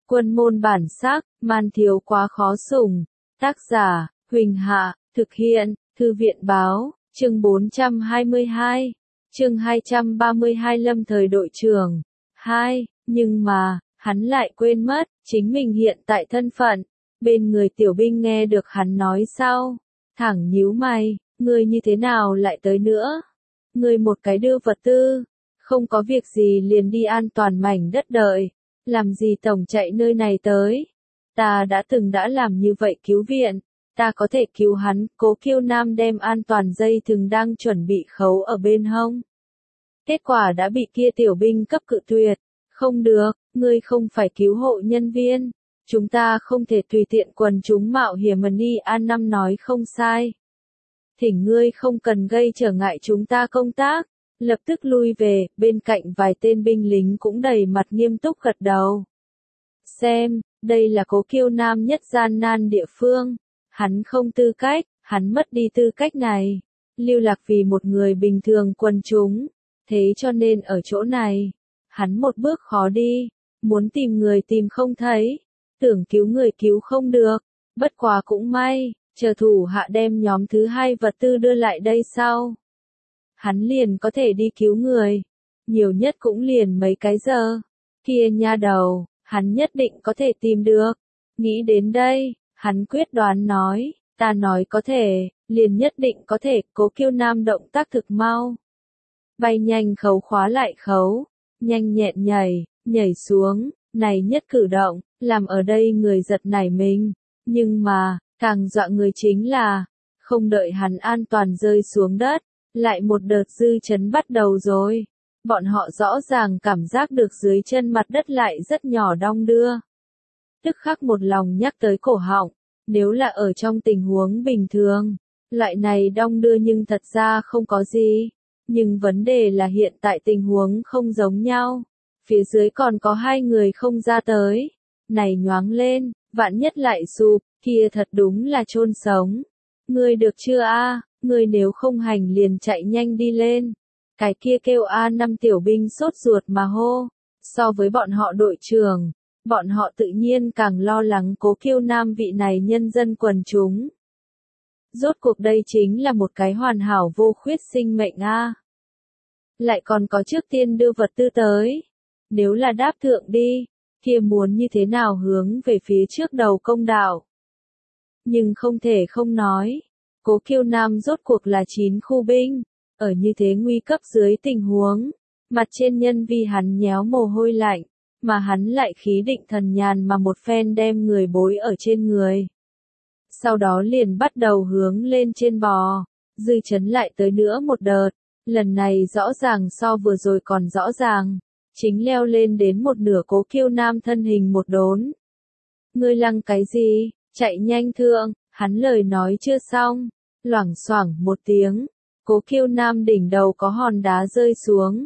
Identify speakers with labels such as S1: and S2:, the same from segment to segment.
S1: Quân môn bản sắc, man thiếu quá khó sủng. Tác giả, Huỳnh Hạ, thực hiện, Thư viện báo, chương 422, chương 232 Lâm thời đội trưởng. 2, nhưng mà, hắn lại quên mất, chính mình hiện tại thân phận. Bên người tiểu binh nghe được hắn nói sau, thẳng nhíu mày, ngươi như thế nào lại tới nữa? Ngươi một cái đưa vật tư, không có việc gì liền đi an toàn mảnh đất đợi, làm gì tổng chạy nơi này tới? Ta đã từng đã làm như vậy cứu viện, ta có thể cứu hắn. Cố Kiêu Nam đem an toàn dây thừng đang chuẩn bị khấu ở bên hông. Kết quả đã bị kia tiểu binh cấp cự tuyệt. Không được, ngươi không phải cứu hộ nhân viên. Chúng ta không thể tùy tiện quần chúng mạo hiểm. Ni An Năm nói không sai. Thỉnh ngươi không cần gây trở ngại chúng ta công tác. Lập tức lui về, bên cạnh vài tên binh lính cũng đầy mặt nghiêm túc gật đầu. Xem, đây là Cố Kiêu Nam nhất gian nan địa phương. Hắn không tư cách, hắn mất đi tư cách này. Lưu lạc vì một người bình thường quần chúng. Thế cho nên ở chỗ này, hắn một bước khó đi. Muốn tìm người tìm không thấy. Tưởng cứu người cứu không được. Bất quá cũng may, chờ thủ hạ đem nhóm thứ hai vật tư đưa lại đây sau. Hắn liền có thể đi cứu người. Nhiều nhất cũng liền mấy cái giờ. Kia nha đầu, hắn nhất định có thể tìm được. Nghĩ đến đây, hắn quyết đoán nói, ta nói có thể, liền nhất định có thể. Cố Kiêu Nam động tác thực mau. Bay nhanh khấu khóa lại khấu, nhanh nhẹn nhảy xuống, này nhất cử động, làm ở đây người giật nảy mình. Nhưng mà, càng dọa người chính là, không đợi hắn an toàn rơi xuống đất, lại một đợt dư chấn bắt đầu rồi. Bọn họ rõ ràng cảm giác được dưới chân mặt đất lại rất nhỏ đong đưa. Tức khắc một lòng nhắc tới cổ họng, nếu là ở trong tình huống bình thường, loại này đong đưa nhưng thật ra không có gì. Nhưng vấn đề là hiện tại tình huống không giống nhau. Phía dưới còn có hai người không ra tới. Này nhoáng lên, vạn nhất lại sụp, kia thật đúng là chôn sống. Ngươi được chưa a? Ngươi nếu không hành liền chạy nhanh đi lên. Cái kia kêu A5 tiểu binh sốt ruột mà hô. So với bọn họ đội trưởng, bọn họ tự nhiên càng lo lắng Cố Kiêu Nam vị này nhân dân quần chúng. Rốt cuộc đây chính là một cái hoàn hảo vô khuyết sinh mệnh a. Lại còn có trước tiên đưa vật tư tới. Nếu là đáp thượng đi, kia muốn như thế nào hướng về phía trước đầu công đạo. Nhưng không thể không nói, Cố Kiêu Nam rốt cuộc là 9 khu binh, ở như thế nguy cấp dưới tình huống, mặt trên nhân vi hắn nhéo mồ hôi lạnh, mà hắn lại khí định thần nhàn mà một phen đem người bối ở trên người. Sau đó liền bắt đầu hướng lên trên bò, dư chấn lại tới nữa một đợt, lần này rõ ràng so vừa rồi còn rõ ràng, chính leo lên đến một nửa. Cố Kiêu Nam thân hình một đốn. Ngươi lăng cái gì, chạy nhanh thượng, hắn lời nói chưa xong, loảng xoảng một tiếng, Cố Kiêu Nam đỉnh đầu có hòn đá rơi xuống.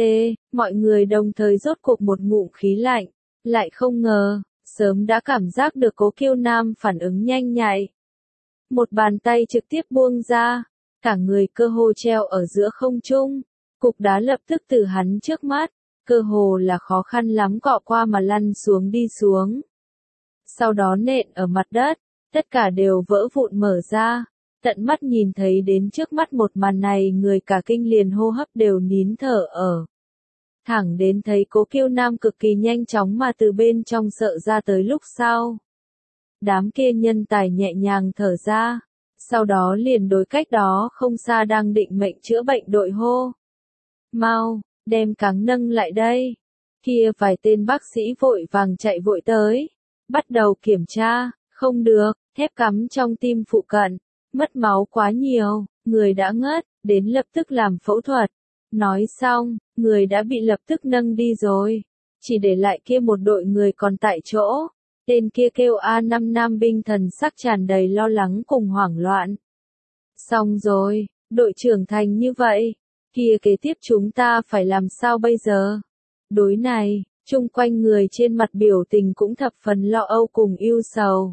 S1: Mọi người đồng thời rốt cuộc một ngụm khí lạnh, lại không ngờ, sớm đã cảm giác được Cố Kiêu Nam phản ứng nhanh nhạy. Một bàn tay trực tiếp buông ra, cả người cơ hồ treo ở giữa không trung, cục đá lập tức từ hắn trước mắt, cơ hồ là khó khăn lắm cọ qua mà lăn xuống đi xuống. Sau đó nện ở mặt đất, tất cả đều vỡ vụn mở ra, tận mắt nhìn thấy đến trước mắt một màn này người cả kinh liền hô hấp đều nín thở ở. Thẳng đến thấy Cố Kiêu Nam cực kỳ nhanh chóng mà từ bên trong sợ ra tới lúc sau. Đám kia nhân tài nhẹ nhàng thở ra, sau đó liền đối cách đó không xa đang định mệnh chữa bệnh đội hô. Mau, đem cáng nâng lại đây. Kia vài tên bác sĩ vội vàng chạy vội tới, bắt đầu kiểm tra, không được, thép cắm trong tim phụ cận, mất máu quá nhiều, người đã ngất, đến lập tức làm phẫu thuật. Nói xong, người đã bị lập tức nâng đi rồi, chỉ để lại kia một đội người còn tại chỗ. Tên kia kêu A5 nam binh thần sắc tràn đầy lo lắng cùng hoảng loạn. Xong rồi, đội trưởng thành như vậy, kia kế tiếp chúng ta phải làm sao bây giờ? Đối này, chung quanh người trên mặt biểu tình cũng thập phần lo âu cùng ưu sầu.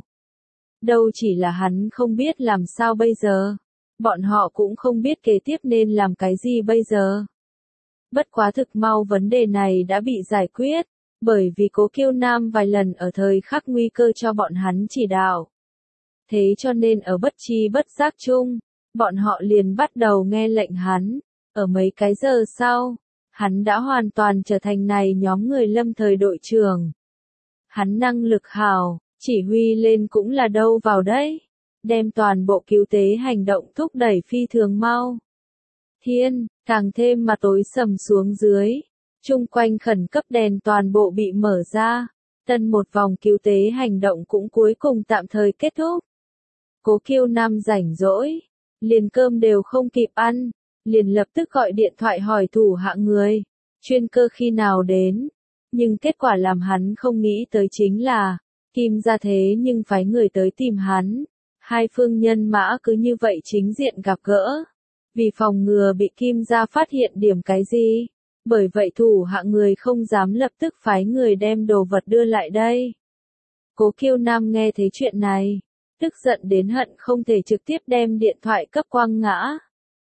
S1: Đâu chỉ là hắn không biết làm sao bây giờ, bọn họ cũng không biết kế tiếp nên làm cái gì bây giờ. Bất quá thực mau vấn đề này đã bị giải quyết, bởi vì Cố Kiêu Nam vài lần ở thời khắc nguy cơ cho bọn hắn chỉ đạo. Thế cho nên ở bất tri bất giác chung, bọn họ liền bắt đầu nghe lệnh hắn. Ở mấy cái giờ sau, hắn đã hoàn toàn trở thành này nhóm người lâm thời đội trưởng. Hắn năng lực hào, chỉ huy lên cũng là đâu vào đấy, đem toàn bộ cứu tế hành động thúc đẩy phi thường mau. Thiên, càng thêm mà tối sầm xuống dưới, chung quanh khẩn cấp đèn toàn bộ bị mở ra, tân một vòng cứu tế hành động cũng cuối cùng tạm thời kết thúc. Cố Kiêu Nam rảnh rỗi, liền cơm đều không kịp ăn, liền lập tức gọi điện thoại hỏi thủ hạ người, chuyên cơ khi nào đến, nhưng kết quả làm hắn không nghĩ tới chính là, Kim gia thế nhưng phái người tới tìm hắn, hai phương nhân mã cứ như vậy chính diện gặp gỡ, vì phòng ngừa bị Kim gia phát hiện điểm cái gì, bởi vậy thủ hạ người không dám lập tức phái người đem đồ vật đưa lại đây. Cố Kiêu Nam nghe thấy chuyện này, tức giận đến hận không thể trực tiếp đem điện thoại cấp quăng ngã.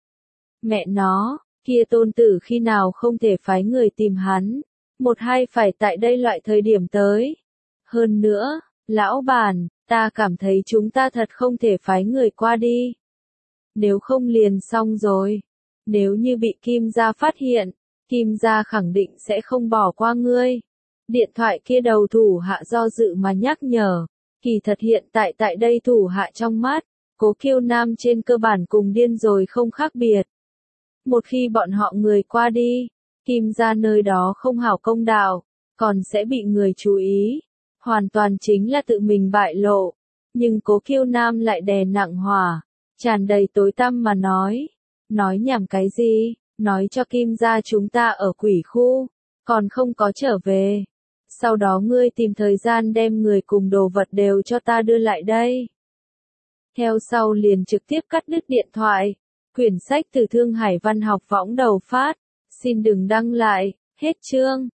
S1: Mẹ nó, kia tôn tử khi nào không thể phái người tìm hắn, một hai phải tại đây loại thời điểm tới. Hơn nữa, lão bản, ta cảm thấy chúng ta thật không thể phái người qua đi. Nếu không liền xong rồi. Nếu như bị Kim gia phát hiện, Kim gia khẳng định sẽ không bỏ qua ngươi. Điện thoại kia đầu thủ hạ do dự mà nhắc nhở. Kỳ thật hiện tại đây thủ hạ trong mắt, Cố Kiêu Nam trên cơ bản cùng điên rồi không khác biệt. Một khi bọn họ người qua đi, Kim gia nơi đó không hảo công đạo, còn sẽ bị người chú ý. Hoàn toàn chính là tự mình bại lộ. Nhưng Cố Kiêu Nam lại đè nặng hỏa, tràn đầy tối tăm mà nói. Nói nhảm cái gì, nói cho Kim gia chúng ta ở quỷ khu, còn không có trở về. Sau đó ngươi tìm thời gian đem người cùng đồ vật đều cho ta đưa lại đây. Theo sau liền trực tiếp cắt đứt điện thoại. Quyển sách từ Thương Hải Văn học võng đầu phát. Xin đừng đăng lại, hết chương.